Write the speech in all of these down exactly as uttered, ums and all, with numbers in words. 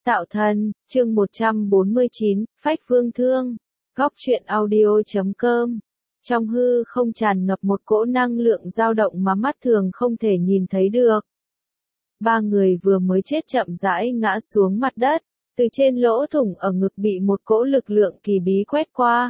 Tạo thần, chương một trăm bốn mươi chín, Phách Vương Thương, góc truyện audio chấm com. Trong hư không tràn ngập một cỗ năng lượng dao động mà mắt thường không thể nhìn thấy được. Ba người vừa mới chết chậm rãi ngã xuống mặt đất, từ trên lỗ thủng ở ngực bị một cỗ lực lượng kỳ bí quét qua.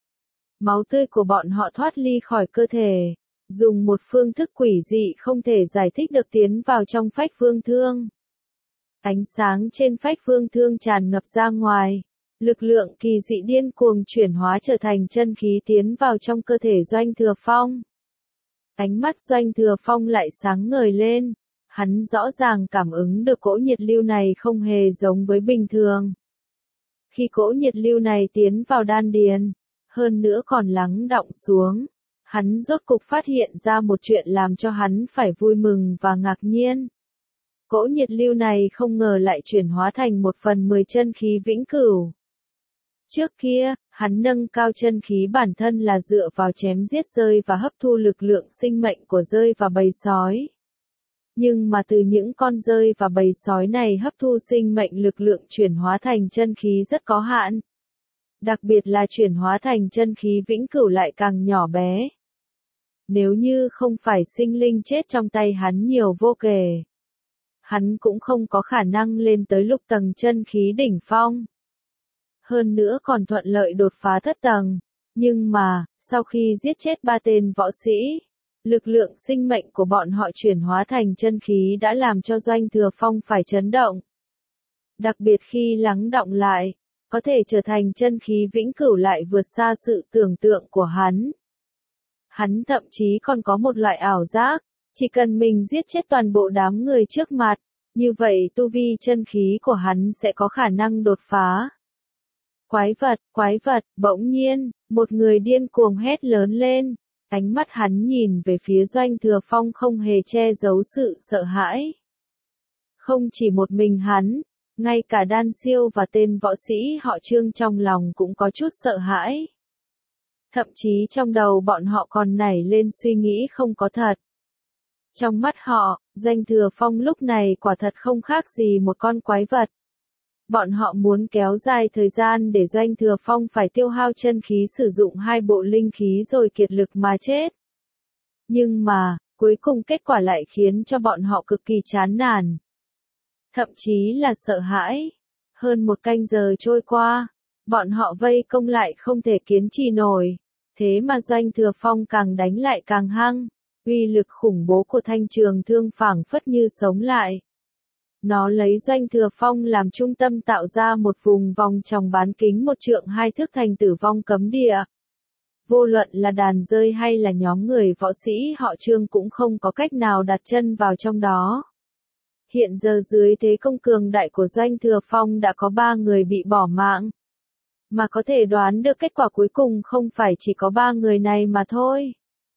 Máu tươi của bọn họ thoát ly khỏi cơ thể, dùng một phương thức quỷ dị không thể giải thích được tiến vào trong Phách Vương Thương. Ánh sáng trên Phách Vương Thương tràn ngập ra ngoài, lực lượng kỳ dị điên cuồng chuyển hóa trở thành chân khí tiến vào trong cơ thể Doanh Thừa Phong. Ánh mắt Doanh Thừa Phong lại sáng ngời lên, hắn rõ ràng cảm ứng được cỗ nhiệt lưu này không hề giống với bình thường. Khi cỗ nhiệt lưu này tiến vào đan điền, hơn nữa còn lắng đọng xuống, hắn rốt cục phát hiện ra một chuyện làm cho hắn phải vui mừng và ngạc nhiên. Cỗ nhiệt lưu này không ngờ lại chuyển hóa thành một phần mười chân khí vĩnh cửu. Trước kia, hắn nâng cao chân khí bản thân là dựa vào chém giết rơi và hấp thu lực lượng sinh mệnh của rơi và bầy sói. Nhưng mà từ những con rơi và bầy sói này hấp thu sinh mệnh lực lượng chuyển hóa thành chân khí rất có hạn. Đặc biệt là chuyển hóa thành chân khí vĩnh cửu lại càng nhỏ bé. Nếu như không phải sinh linh chết trong tay hắn nhiều vô kể, hắn cũng không có khả năng lên tới lục tầng chân khí đỉnh phong. Hơn nữa còn thuận lợi đột phá thất tầng. Nhưng mà, sau khi giết chết ba tên võ sĩ, lực lượng sinh mệnh của bọn họ chuyển hóa thành chân khí đã làm cho Doanh Thừa Phong phải chấn động. Đặc biệt khi lắng đọng lại, có thể trở thành chân khí vĩnh cửu lại vượt xa sự tưởng tượng của hắn. Hắn thậm chí còn có một loại ảo giác, chỉ cần mình giết chết toàn bộ đám người trước mặt, như vậy tu vi chân khí của hắn sẽ có khả năng đột phá. Quái vật, quái vật, bỗng nhiên, một người điên cuồng hét lớn lên, ánh mắt hắn nhìn về phía Doanh Thừa Phong không hề che giấu sự sợ hãi. Không chỉ một mình hắn, ngay cả Đan Siêu và tên võ sĩ họ Trương trong lòng cũng có chút sợ hãi. Thậm chí trong đầu bọn họ còn nảy lên suy nghĩ không có thật. Trong mắt họ, Doanh Thừa Phong lúc này quả thật không khác gì một con quái vật. Bọn họ muốn kéo dài thời gian để Doanh Thừa Phong phải tiêu hao chân khí sử dụng hai bộ linh khí rồi kiệt lực mà chết. Nhưng mà, cuối cùng kết quả lại khiến cho bọn họ cực kỳ chán nản. Thậm chí là sợ hãi. Hơn một canh giờ trôi qua, bọn họ vây công lại không thể kiên trì nổi. Thế mà Doanh Thừa Phong càng đánh lại càng hăng. Uy lực khủng bố của thanh trường thương phảng phất như sống lại. Nó lấy Doanh Thừa Phong làm trung tâm tạo ra một vùng vòng tròn bán kính một trượng hai thước thành tử vong cấm địa. Vô luận là đàn rơi hay là nhóm người võ sĩ họ Trương cũng không có cách nào đặt chân vào trong đó. Hiện giờ dưới thế công cường đại của Doanh Thừa Phong đã có ba người bị bỏ mạng. Mà có thể đoán được kết quả cuối cùng không phải chỉ có ba người này mà thôi.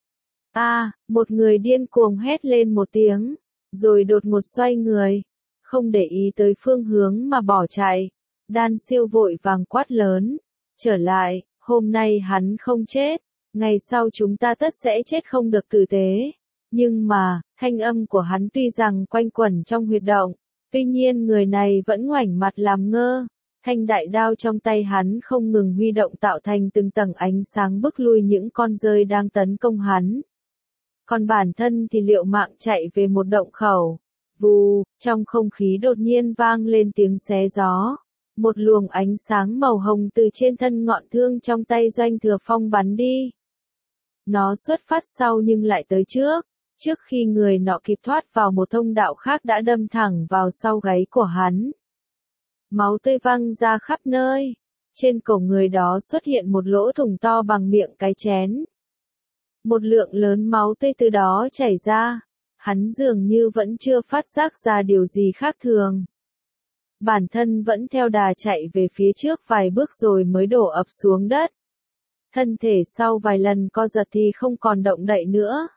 A, à, một người điên cuồng hét lên một tiếng, rồi đột ngột xoay người, không để ý tới phương hướng mà bỏ chạy. Đan Siêu vội vàng quát lớn, trở lại, hôm nay hắn không chết, ngày sau chúng ta tất sẽ chết không được tử tế. Nhưng mà, thanh âm của hắn tuy rằng quanh quẩn trong huyệt động, tuy nhiên người này vẫn ngoảnh mặt làm ngơ. Thanh đại đao trong tay hắn không ngừng huy động tạo thành từng tầng ánh sáng bức lui những con rơi đang tấn công hắn. Còn bản thân thì liệu mạng chạy về một động khẩu. Vù, trong không khí đột nhiên vang lên tiếng xé gió. Một luồng ánh sáng màu hồng từ trên thân ngọn thương trong tay Doanh Thừa Phong bắn đi. Nó xuất phát sau nhưng lại tới trước. Trước khi người nọ kịp thoát vào một thông đạo khác đã đâm thẳng vào sau gáy của hắn. Máu tươi văng ra khắp nơi. Trên cổ người đó xuất hiện một lỗ thủng to bằng miệng cái chén. Một lượng lớn máu tươi từ đó chảy ra. Hắn dường như vẫn chưa phát giác ra điều gì khác thường. Bản thân vẫn theo đà chạy về phía trước vài bước rồi mới đổ ập xuống đất. Thân thể sau vài lần co giật thì không còn động đậy nữa.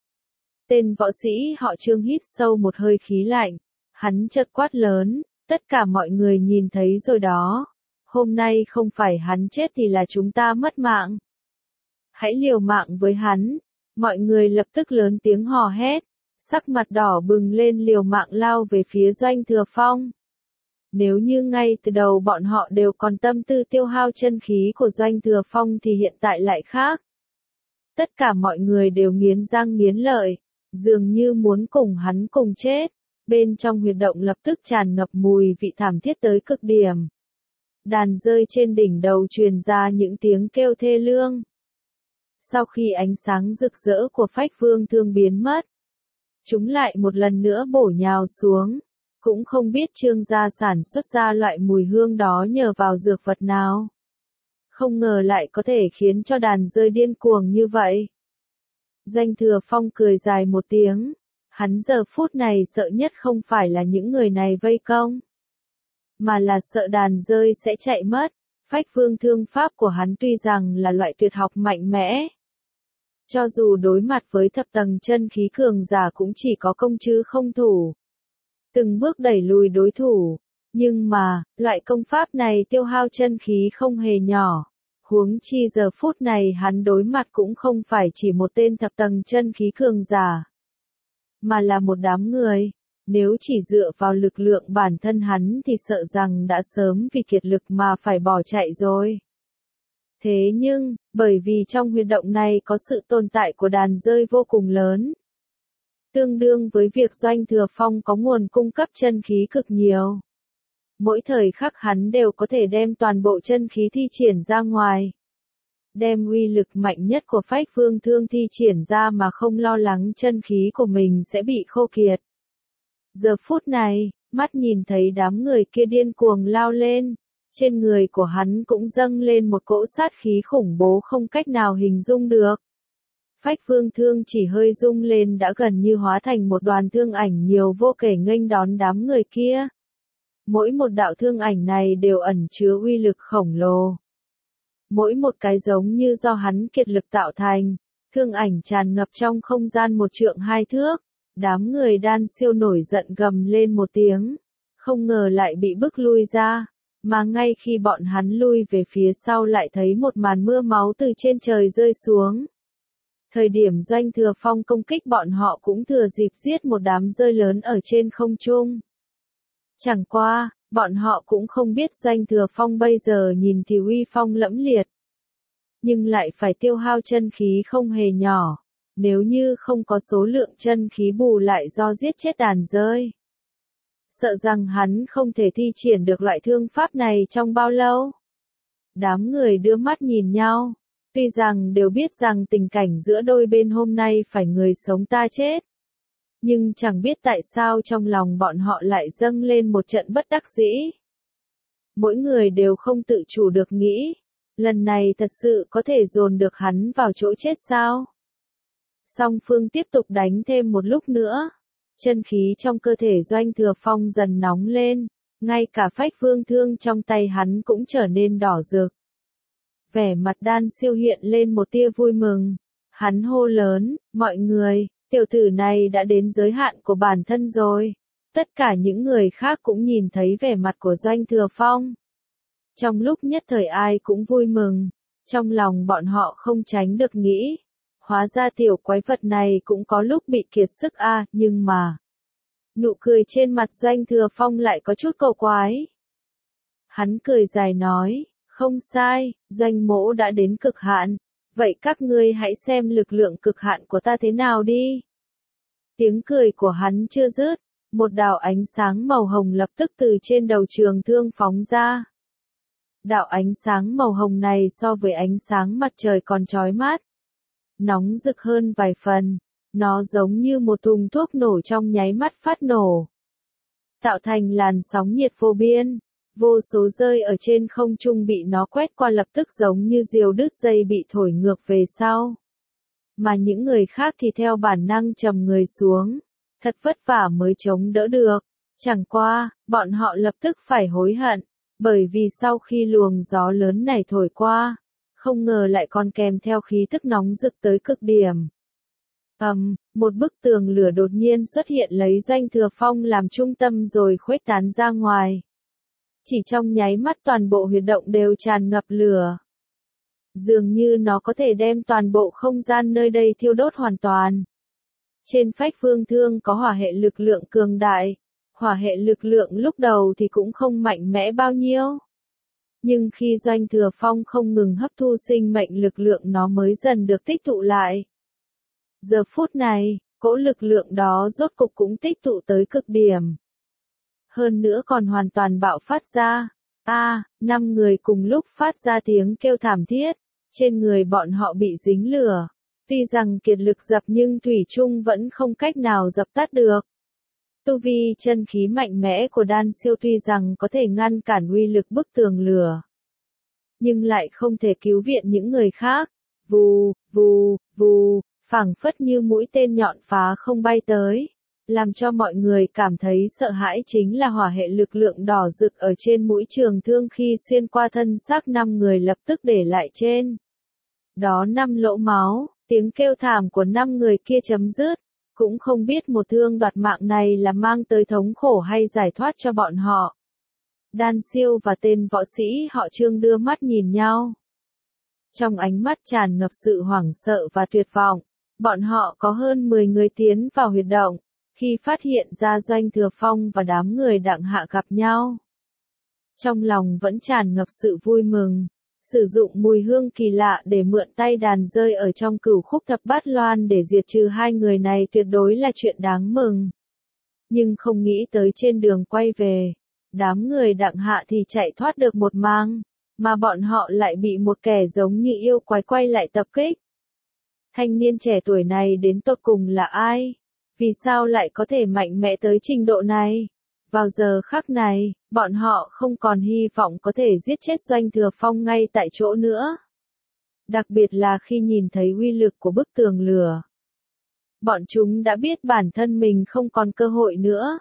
Tên võ sĩ họ Trương hít sâu một hơi khí lạnh. Hắn chợt quát lớn, tất cả mọi người nhìn thấy rồi đó. Hôm nay không phải hắn chết thì là chúng ta mất mạng. Hãy liều mạng với hắn. Mọi người lập tức lớn tiếng hò hét. Sắc mặt đỏ bừng lên liều mạng lao về phía Doanh Thừa Phong. Nếu như ngay từ đầu bọn họ đều còn tâm tư tiêu hao chân khí của Doanh Thừa Phong thì hiện tại lại khác. Tất cả mọi người đều nghiến răng nghiến lợi, dường như muốn cùng hắn cùng chết. Bên trong huyệt động lập tức tràn ngập mùi vị thảm thiết tới cực điểm. Đàn rơi trên đỉnh đầu truyền ra những tiếng kêu thê lương. Sau khi ánh sáng rực rỡ của Phách Vương Thương biến mất, chúng lại một lần nữa bổ nhào xuống. Cũng không biết Trương gia sản xuất ra loại mùi hương đó nhờ vào dược vật nào. Không ngờ lại có thể khiến cho đàn rơi điên cuồng như vậy. Doanh Thừa Phong cười dài một tiếng. Hắn giờ phút này sợ nhất không phải là những người này vây công, mà là sợ đàn rơi sẽ chạy mất. Phách Vương Thương pháp của hắn tuy rằng là loại tuyệt học mạnh mẽ. Cho dù đối mặt với thập tầng chân khí cường giả cũng chỉ có công chứ không thủ. Từng bước đẩy lùi đối thủ. Nhưng mà, loại công pháp này tiêu hao chân khí không hề nhỏ. Huống chi giờ phút này hắn đối mặt cũng không phải chỉ một tên thập tầng chân khí cường giả, mà là một đám người. Nếu chỉ dựa vào lực lượng bản thân hắn thì sợ rằng đã sớm vì kiệt lực mà phải bỏ chạy rồi. Thế nhưng, bởi vì trong huyệt động này có sự tồn tại của đàn rơi vô cùng lớn, tương đương với việc Doanh Thừa Phong có nguồn cung cấp chân khí cực nhiều. Mỗi thời khắc hắn đều có thể đem toàn bộ chân khí thi triển ra ngoài. Đem uy lực mạnh nhất của Phách Vương Thương thi triển ra mà không lo lắng chân khí của mình sẽ bị khô kiệt. Giờ phút này, mắt nhìn thấy đám người kia điên cuồng lao lên, trên người của hắn cũng dâng lên một cỗ sát khí khủng bố không cách nào hình dung được. Phách Vương Thương chỉ hơi rung lên đã gần như hóa thành một đoàn thương ảnh nhiều vô kể nghênh đón đám người kia. Mỗi một đạo thương ảnh này đều ẩn chứa uy lực khổng lồ. Mỗi một cái giống như do hắn kiệt lực tạo thành, thương ảnh tràn ngập trong không gian một trượng hai thước. Đám người đan siêu nổi giận gầm lên một tiếng, không ngờ lại bị bức lui ra, mà ngay khi bọn hắn lui về phía sau lại thấy một màn mưa máu từ trên trời rơi xuống. Thời điểm Doanh Thừa Phong công kích bọn họ cũng thừa dịp giết một đám rơi lớn ở trên không trung. Chẳng qua, bọn họ cũng không biết Doanh Thừa Phong bây giờ nhìn thì uy phong lẫm liệt, nhưng lại phải tiêu hao chân khí không hề nhỏ. Nếu như không có số lượng chân khí bù lại do giết chết đàn rơi, sợ rằng hắn không thể thi triển được loại thương pháp này trong bao lâu. Đám người đưa mắt nhìn nhau, tuy rằng đều biết rằng tình cảnh giữa đôi bên hôm nay phải người sống ta chết, nhưng chẳng biết tại sao trong lòng bọn họ lại dâng lên một trận bất đắc dĩ. Mỗi người đều không tự chủ được nghĩ, lần này thật sự có thể dồn được hắn vào chỗ chết sao? Song phương tiếp tục đánh thêm một lúc nữa. Chân khí trong cơ thể Doanh Thừa Phong dần nóng lên, ngay cả Phách Vương Thương trong tay hắn cũng trở nên đỏ rực. Vẻ mặt đan siêu hiện lên một tia vui mừng. Hắn hô lớn, mọi người, tiểu tử này đã đến giới hạn của bản thân rồi. Tất cả những người khác cũng nhìn thấy vẻ mặt của Doanh Thừa Phong. Trong lúc nhất thời ai cũng vui mừng, trong lòng bọn họ không tránh được nghĩ. Hóa ra tiểu quái vật này cũng có lúc bị kiệt sức a, à, nhưng mà nụ cười trên mặt Doanh Thừa Phong lại có chút cầu quái. Hắn cười dài nói, không sai, Doanh mỗ đã đến cực hạn, vậy các ngươi hãy xem lực lượng cực hạn của ta thế nào đi. Tiếng cười của hắn chưa dứt, một đạo ánh sáng màu hồng lập tức từ trên đầu trường thương phóng ra. Đạo ánh sáng màu hồng này so với ánh sáng mặt trời còn chói mắt, nóng rực hơn vài phần, nó giống như một thùng thuốc nổ trong nháy mắt phát nổ, tạo thành làn sóng nhiệt vô biên, vô số rơi ở trên không trung bị nó quét qua lập tức giống như diều đứt dây bị thổi ngược về sau. Mà những người khác thì theo bản năng trầm người xuống, thật vất vả mới chống đỡ được, chẳng qua, bọn họ lập tức phải hối hận, bởi vì sau khi luồng gió lớn này thổi qua, không ngờ lại còn kèm theo khí tức nóng rực tới cực điểm. Ầm, um, một bức tường lửa đột nhiên xuất hiện lấy Doanh Thừa Phong làm trung tâm rồi khuếch tán ra ngoài. Chỉ trong nháy mắt toàn bộ huyệt động đều tràn ngập lửa. Dường như nó có thể đem toàn bộ không gian nơi đây thiêu đốt hoàn toàn. Trên Phách Vương Thương có hỏa hệ lực lượng cường đại, Hỏa hệ lực lượng lúc đầu thì cũng không mạnh mẽ bao nhiêu. Nhưng khi Doanh Thừa Phong không ngừng hấp thu sinh mệnh lực lượng nó mới dần được tích tụ lại. Giờ phút này, cỗ lực lượng đó rốt cục cũng tích tụ tới cực điểm. Hơn nữa còn hoàn toàn bạo phát ra. A, à, năm người cùng lúc phát ra tiếng kêu thảm thiết, trên người bọn họ bị dính lửa. Tuy rằng kiệt lực dập nhưng thủy chung vẫn không cách nào dập tắt được. Tu vi chân khí mạnh mẽ của Đan Siêu tuy rằng có thể ngăn cản uy lực bức tường lửa, nhưng lại không thể cứu viện những người khác. Vù, vù, vù, phảng phất như mũi tên nhọn phá không bay tới. Làm cho mọi người cảm thấy sợ hãi chính là hỏa hệ lực lượng đỏ rực ở trên mũi trường thương khi xuyên qua thân xác năm người lập tức để lại trên đó năm lỗ máu. Tiếng kêu thảm của năm người kia chấm dứt, cũng không biết một thương đoạt mạng này là mang tới thống khổ hay giải thoát cho bọn họ. Đan Siêu và tên võ sĩ họ Trương đưa mắt nhìn nhau. Trong ánh mắt tràn ngập sự hoảng sợ và tuyệt vọng, bọn họ có hơn mười người tiến vào huyệt động, khi phát hiện ra Doanh Thừa Phong và đám người Đặng Hạ gặp nhau. Trong lòng vẫn tràn ngập sự vui mừng. Sử dụng mùi hương kỳ lạ để mượn tay đàn rơi ở trong cửu khúc thập bát loan để diệt trừ hai người này tuyệt đối là chuyện đáng mừng. Nhưng không nghĩ tới trên đường quay về, đám người Đặng Hạ thì chạy thoát được một mang, mà bọn họ lại bị một kẻ giống như yêu quái quay lại tập kích. Thanh niên trẻ tuổi này đến tột cùng là ai? Vì sao lại có thể mạnh mẽ tới trình độ này? Vào giờ khắc này, bọn họ không còn hy vọng có thể giết chết Doanh Thừa Phong ngay tại chỗ nữa. Đặc biệt là khi nhìn thấy uy lực của bức tường lửa. Bọn chúng đã biết bản thân mình không còn cơ hội nữa.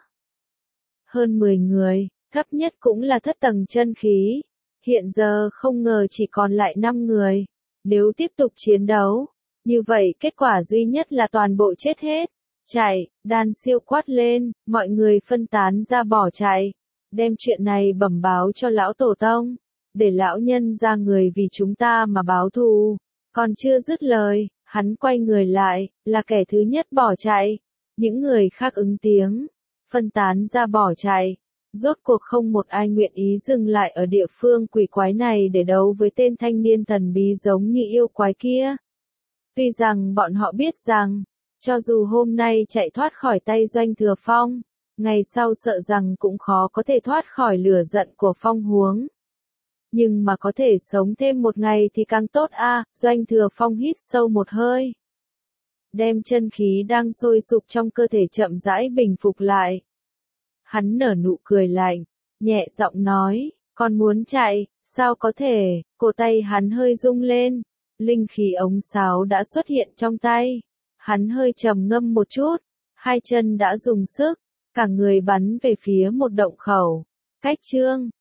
Hơn mười người, thấp nhất cũng là thất tầng chân khí. Hiện giờ không ngờ chỉ còn lại năm người. Nếu tiếp tục chiến đấu, như vậy kết quả duy nhất là toàn bộ chết hết. Chạy, Đan Siêu quát lên, mọi người phân tán ra bỏ chạy, đem chuyện này bẩm báo cho lão tổ tông, để lão nhân ra người vì chúng ta mà báo thù. Còn chưa dứt lời, hắn quay người lại, là kẻ thứ nhất bỏ chạy, những người khác ứng tiếng, phân tán ra bỏ chạy. Rốt cuộc không một ai nguyện ý dừng lại ở địa phương quỷ quái này để đấu với tên thanh niên thần bí giống như yêu quái kia. Tuy rằng bọn họ biết rằng, cho dù hôm nay chạy thoát khỏi tay Doanh Thừa Phong, ngày sau sợ rằng cũng khó có thể thoát khỏi lửa giận của Phong Huống. Nhưng mà có thể sống thêm một ngày thì càng tốt a. À, Doanh Thừa Phong hít sâu một hơi, đem chân khí đang sôi sục trong cơ thể chậm rãi bình phục lại. Hắn nở nụ cười lạnh, nhẹ giọng nói, còn muốn chạy, sao có thể? Cổ tay hắn hơi rung lên, linh khí ống sáo đã xuất hiện trong tay. Hắn hơi trầm ngâm một chút, hai chân đã dùng sức, cả người bắn về phía một động khẩu. Cách Trương,